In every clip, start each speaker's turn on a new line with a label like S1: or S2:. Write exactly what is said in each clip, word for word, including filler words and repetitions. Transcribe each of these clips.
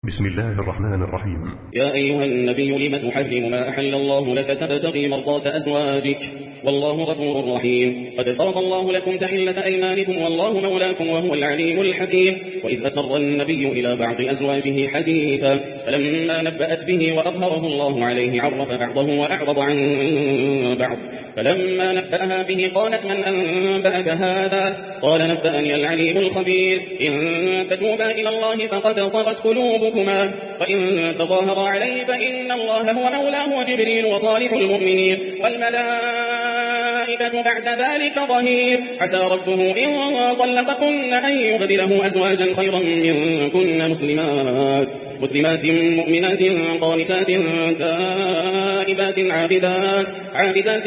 S1: بسم الله الرحمن الرحيم.
S2: يا أيها النبي لم تحرم ما أحل الله لك تبتغي مرضات أزواجك والله غفور رحيم. قد فرض الله لكم تحلة أيمانكم والله مولاكم وهو العليم الحكيم. وإذ أسر النبي إلى بعض أزواجه حديثا فلما نبأت به وأظهره الله عليه عرف بعضه وأعرض عن بعض فلما نبأها به قالت من أنبأك هذا قال نبأني العليم الخبير. إن تتوبا إلى الله فقد صغت قلوبكما وإن تظاهرا عليه فإن الله هو مولاه وجبريل وصالح المؤمنين والملائكة بعد ذلك ظهير. عسى ربه إن طلقكن أن يبدله أزواجا خيرا منكن مسلمات مسلمات مؤمنات قانتات تائبات عابدات عابدات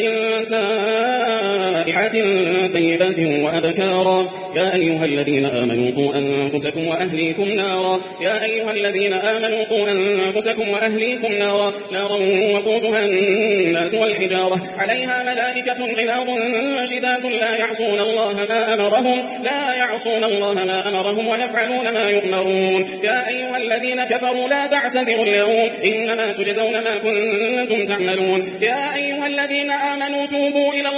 S2: سائحات طيبات وأبكارا. يا أيها الذين آمنوا قوا أنفسكم وأهليكم نارا يا أيها الذين آمنوا قوا أنفسكم وأهليكم نارا نارا وقودها الناس والحجارة عليها ملائكة غلاظ شداد لا يعصون الله ما أمرهم لا يعصون الله ما أمرهم ويفعلون ما يؤمرون. يا أيها الذين كفروا لا تعتذروا اليوم إنما تجزون ما كنتم تعملون. يا أيها الذين آمنوا توبوا إلى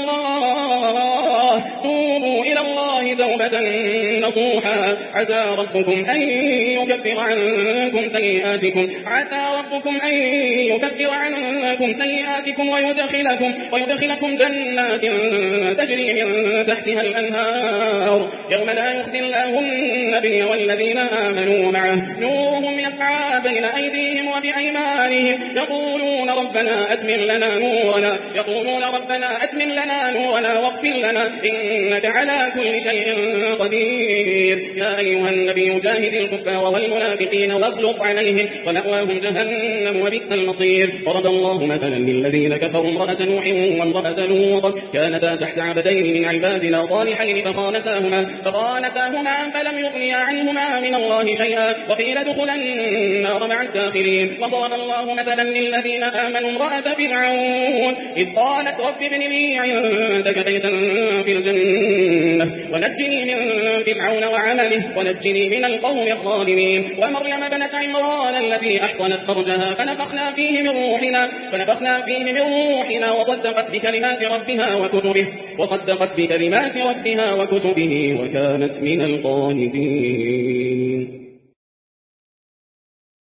S2: الله توبوا إلى الله توبة نصوحا عسى ربكم أن يكفر عنكم سيئاتكم عسى ربكم أن يكفر عنكم سيئاتكم ويدخلكم ويدخلكم جنات تجري من تحتها الأنهار يوم لا يخزي الله النبي والذين آمنوا معه نورهم يسعى بين أيديهم وبأيمانهم يقولون ربنا أتمم لنا نورنا يقولون ربنا أتمم لنا نورنا واغفر لنا إنك على كل شيء قدير. يا أيها النبي جاهد الكفار والمنافقين واغلظ عليهم ومأواهم جهنم وبئس المصير. ضرب الله مثلا للذين كفروا امرأة نوح وامرأة لوط كانتا تحت عبدين من عبادنا صالحين فخانتاهما فخانتاهما فلم يغنيا عنهما من الله شيئا وقيل ادخلا النار مع الداخلين. وضرب الله مثلا للذين آمنوا امرأة فرعون إذ قالت رب ابن لي عندك بيتا في الجنة ونجني من فرعون وعمله ونجني من القوم الظالمين. ومريم بنت عمران التي أحصنت فرجها فنفخنا فيه من روحنا فنفخنا فيه من روحنا وصدقت بكلمات ربها وكتبه وصدقت بكلمات ربها وكتبه وكانت من القانتين.